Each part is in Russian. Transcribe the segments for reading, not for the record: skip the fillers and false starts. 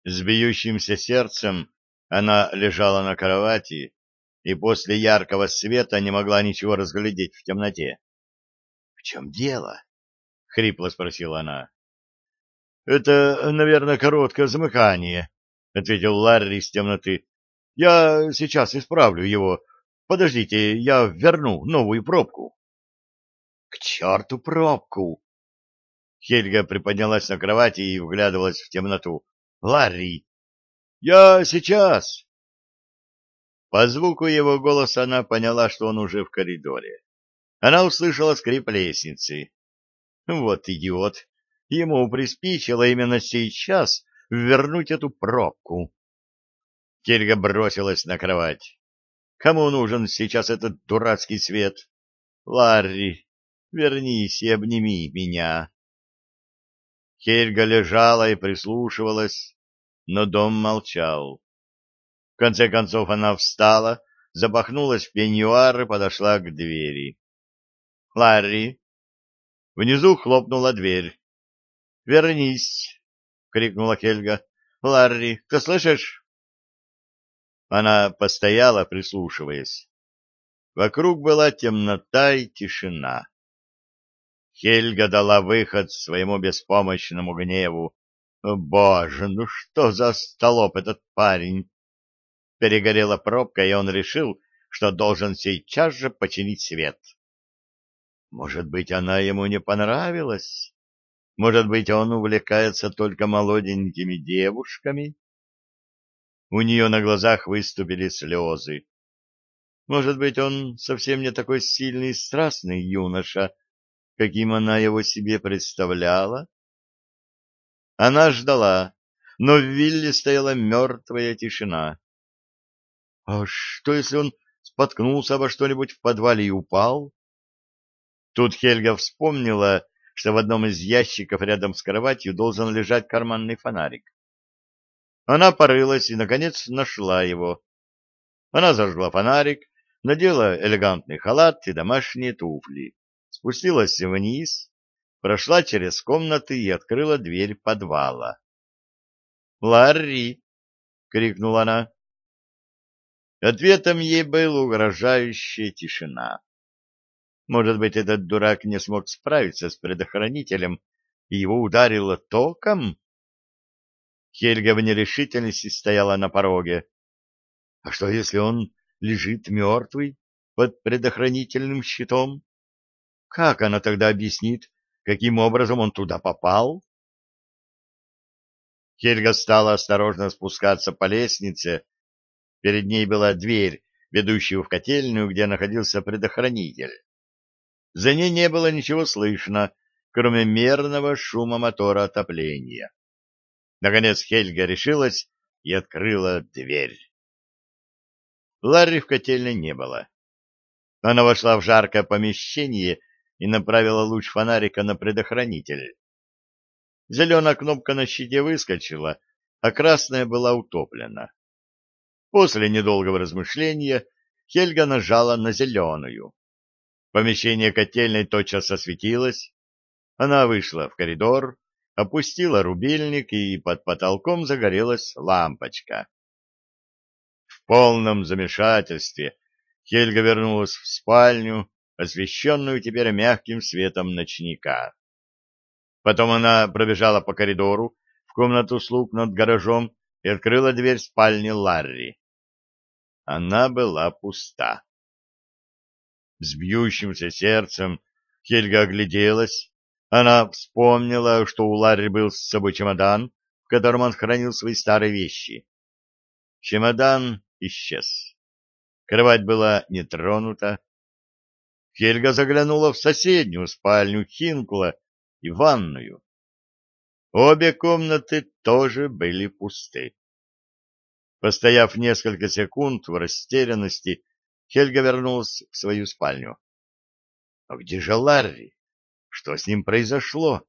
С бьющимся сердцем она лежала на кровати и после яркого света не могла ничего разглядеть в темноте. — В чем дело? — хрипло спросила она. — Это, наверное, короткое замыкание, — ответил Ларри из темноты. — Я сейчас исправлю его. Подождите, я верну новую пробку. — К черту пробку! Хельга приподнялась на кровати и вглядывалась в темноту. — Ларри! — Я сейчас! По звуку его голоса она поняла, что он уже в коридоре. Она услышала скрип лестницы. Вот идиот! Ему приспичило именно сейчас вернуть эту пробку. Хельга бросилась на кровать. Кому нужен сейчас этот дурацкий свет? Ларри, вернись и обними меня. Хельга лежала и прислушивалась, но дом молчал. В конце концов она встала, запахнулась в пеньюар и подошла к двери. «Ларри!» Внизу хлопнула дверь. «Вернись!» — крикнула Хельга. «Ларри, ты слышишь?» Она постояла, прислушиваясь. Вокруг была темнота и тишина. Хельга дала выход своему беспомощному гневу. «О, Боже, ну что за остолоп этот парень!» Перегорела пробка, и он решил, что должен сейчас же починить свет. Может быть, она ему не понравилась? Может быть, он увлекается только молоденькими девушками? У нее на глазах выступили слезы. Может быть, он совсем не такой сильный и страстный юноша, каким она его себе представляла? Она ждала, но в вилле стояла мертвая тишина. А что, если он споткнулся обо что-нибудь в подвале и упал? Тут Хельга вспомнила, что в одном из ящиков рядом с кроватью должен лежать карманный фонарик. Она порылась и, наконец, нашла его. Она зажгла фонарик, надела элегантный халат и домашние туфли, спустилась вниз, прошла через комнаты и открыла дверь подвала. «Ларри!» — крикнула она. Ответом ей была угрожающая тишина. Может быть, этот дурак не смог справиться с предохранителем, и его ударило током? Хельга в нерешительности стояла на пороге. А что, если он лежит мертвый под предохранительным щитом? Как она тогда объяснит, каким образом он туда попал? Хельга стала осторожно спускаться по лестнице. Перед ней была дверь, ведущая в котельную, где находился предохранитель. За ней не было ничего слышно, кроме мерного шума мотора отопления. Наконец Хельга решилась и открыла дверь. Ларри в котельной не было. Она вошла в жаркое помещение и направила луч фонарика на предохранитель. Зеленая кнопка на щите выскочила, а красная была утоплена. После недолгого размышления Хельга нажала на зеленую. Помещение котельной тотчас осветилось. Она вышла в коридор, опустила рубильник, и под потолком загорелась лампочка. В полном замешательстве Хельга вернулась в спальню, освещенную теперь мягким светом ночника. Потом она пробежала по коридору в комнату слуг над гаражом и открыла дверь спальни Ларри. Она была пуста. С бьющимся сердцем Хельга огляделась. Она вспомнила, что у Ларри был с собой чемодан, в котором он хранил свои старые вещи. Чемодан исчез. Кровать была не тронута. Хельга заглянула в соседнюю спальню Хинкла и ванную. Обе комнаты тоже были пусты. Постояв несколько секунд в растерянности, Хельга вернулась в свою спальню. А где же Ларри? Что с ним произошло?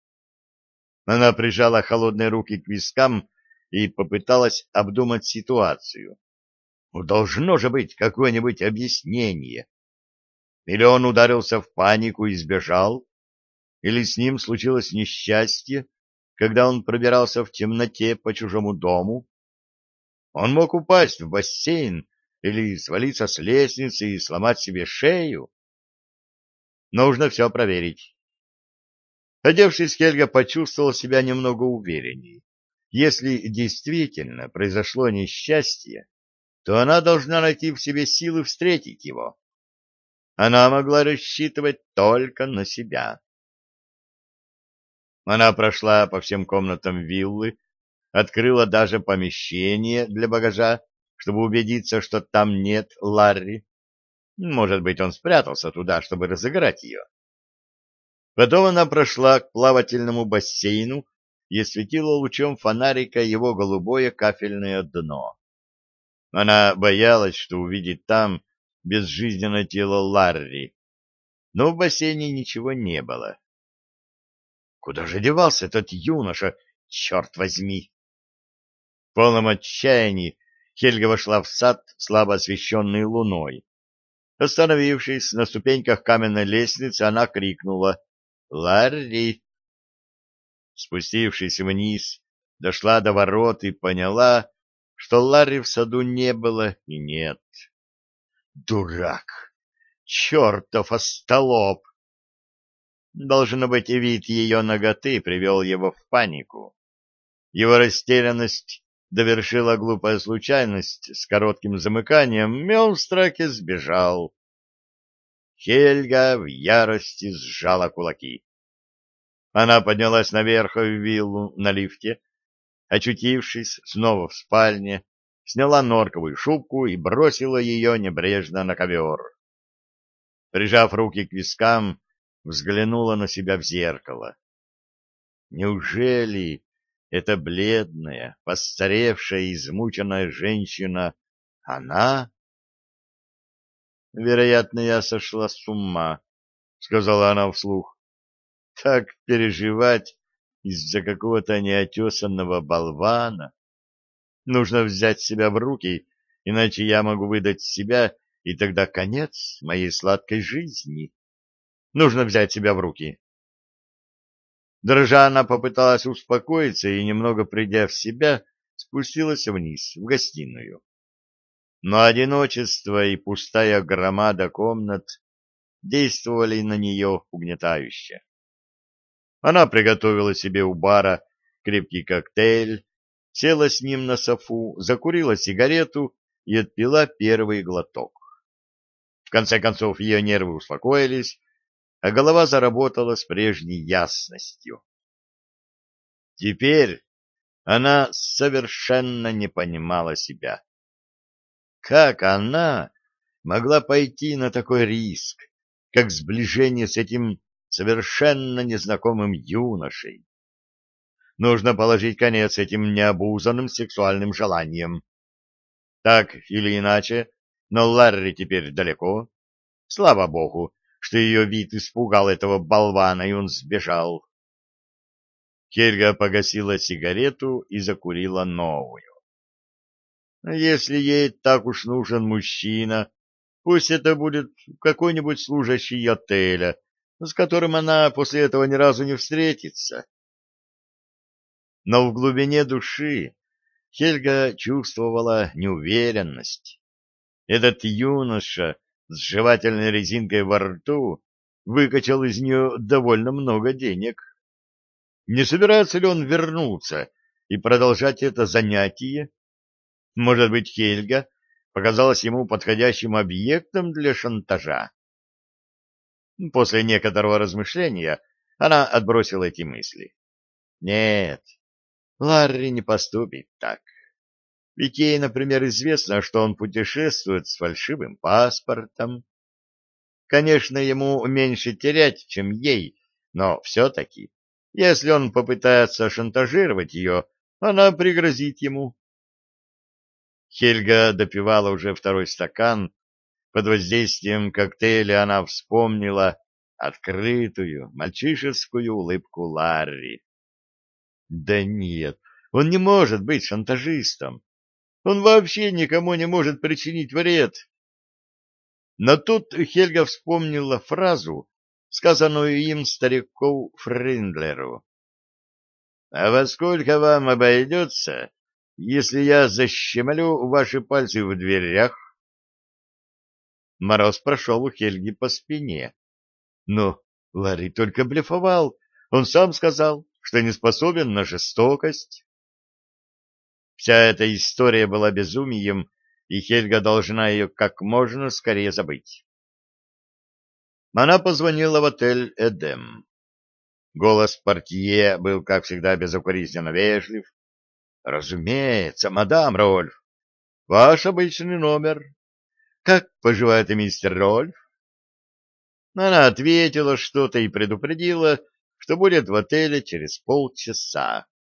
Она прижала холодные руки к вискам и попыталась обдумать ситуацию. Ну, должно же быть какое-нибудь объяснение. Или он ударился в панику и сбежал, или с ним случилось несчастье, когда он пробирался в темноте по чужому дому? Он мог упасть в бассейн или свалиться с лестницы и сломать себе шею. Нужно все проверить. Одевшись, Хельга почувствовал себя немного уверенней. Если действительно произошло несчастье, то она должна найти в себе силы встретить его. Она могла рассчитывать только на себя. Она прошла по всем комнатам виллы, открыла даже помещение для багажа, чтобы убедиться, что там нет Ларри. Может быть, он спрятался туда, чтобы разыграть ее. Потом она прошла к плавательному бассейну и осветила лучом фонарика его голубое кафельное дно. Она боялась, что увидит там безжизненное тело Ларри, но в бассейне ничего не было. Куда же девался этот юноша, черт возьми? В полном отчаянии Хельга вошла в сад, слабо освещенный луной. Остановившись на ступеньках каменной лестницы, она крикнула «Ларри!». Спустившись вниз, дошла до ворот и поняла, что Ларри в саду не было и нет. Дурак! Чертов остолоп! Должно быть, и вид ее наготы привел его в панику. Его растерянность довершила глупая случайность с коротким замыканием, и он в страхе сбежал. Хельга в ярости сжала кулаки. Она поднялась наверх в виллу на лифте, очутившись снова в спальне, сняла норковую шубку и бросила ее небрежно на ковер. Прижав руки к вискам, взглянула на себя в зеркало. Неужели эта бледная, постаревшая и измученная женщина — она? Вероятно, я сошла с ума, — сказала она вслух. Так переживать из-за какого-то неотесанного болвана. Нужно взять себя в руки, иначе я могу выдать себя, и тогда конец моей сладкой жизни. Нужно взять себя в руки. Дрожа, она попыталась успокоиться и, немного придя в себя, спустилась вниз, в гостиную. Но одиночество и пустая громада комнат действовали на нее угнетающе. Она приготовила себе у бара крепкий коктейль, села с ним на софу, закурила сигарету и отпила первый глоток. В конце концов ее нервы успокоились, а голова заработала с прежней ясностью. Теперь она совершенно не понимала себя. Как она могла пойти на такой риск, как сближение с этим совершенно незнакомым юношей? Нужно положить конец этим необузанным сексуальным желаниям. Так или иначе, но Ларри теперь далеко. Слава богу, что ее вид испугал этого болвана, и он сбежал. Хельга погасила сигарету и закурила новую. Если ей так уж нужен мужчина, пусть это будет какой-нибудь служащий отеля, с которым она после этого ни разу не встретится. Но в глубине души Хельга чувствовала неуверенность. Этот юноша с жевательной резинкой во рту выкачал из нее довольно много денег. Не собирается ли он вернуться и продолжать это занятие? Может быть, Хельга показалась ему подходящим объектом для шантажа? После некоторого размышления она отбросила эти мысли. Нет, Ларри не поступит так. Ведь ей, например, известно, что он путешествует с фальшивым паспортом. Конечно, ему меньше терять, чем ей, но все-таки, если он попытается шантажировать ее, она пригрозит ему. Хельга допивала уже второй стакан. Под воздействием коктейля она вспомнила открытую, мальчишескую улыбку Ларри. Да нет, он не может быть шантажистом. Он вообще никому не может причинить вред. Но тут Хельга вспомнила фразу, сказанную им старику Фриндлеру. А во сколько вам обойдется, если я защемлю ваши пальцы в дверях? Мороз прошел у Хельги по спине. Но Ларри только блефовал. Он сам сказал, что не способен на жестокость. Вся эта история была безумием, и Хельга должна ее как можно скорее забыть. Она позвонила в отель «Эдем». Голос портье был, как всегда, безукоризненно вежлив. «Разумеется, мадам Рольф, ваш обычный номер. Как поживает и мистер Рольф?» Она ответила что-то и предупредила, что будет в отеле через полчаса.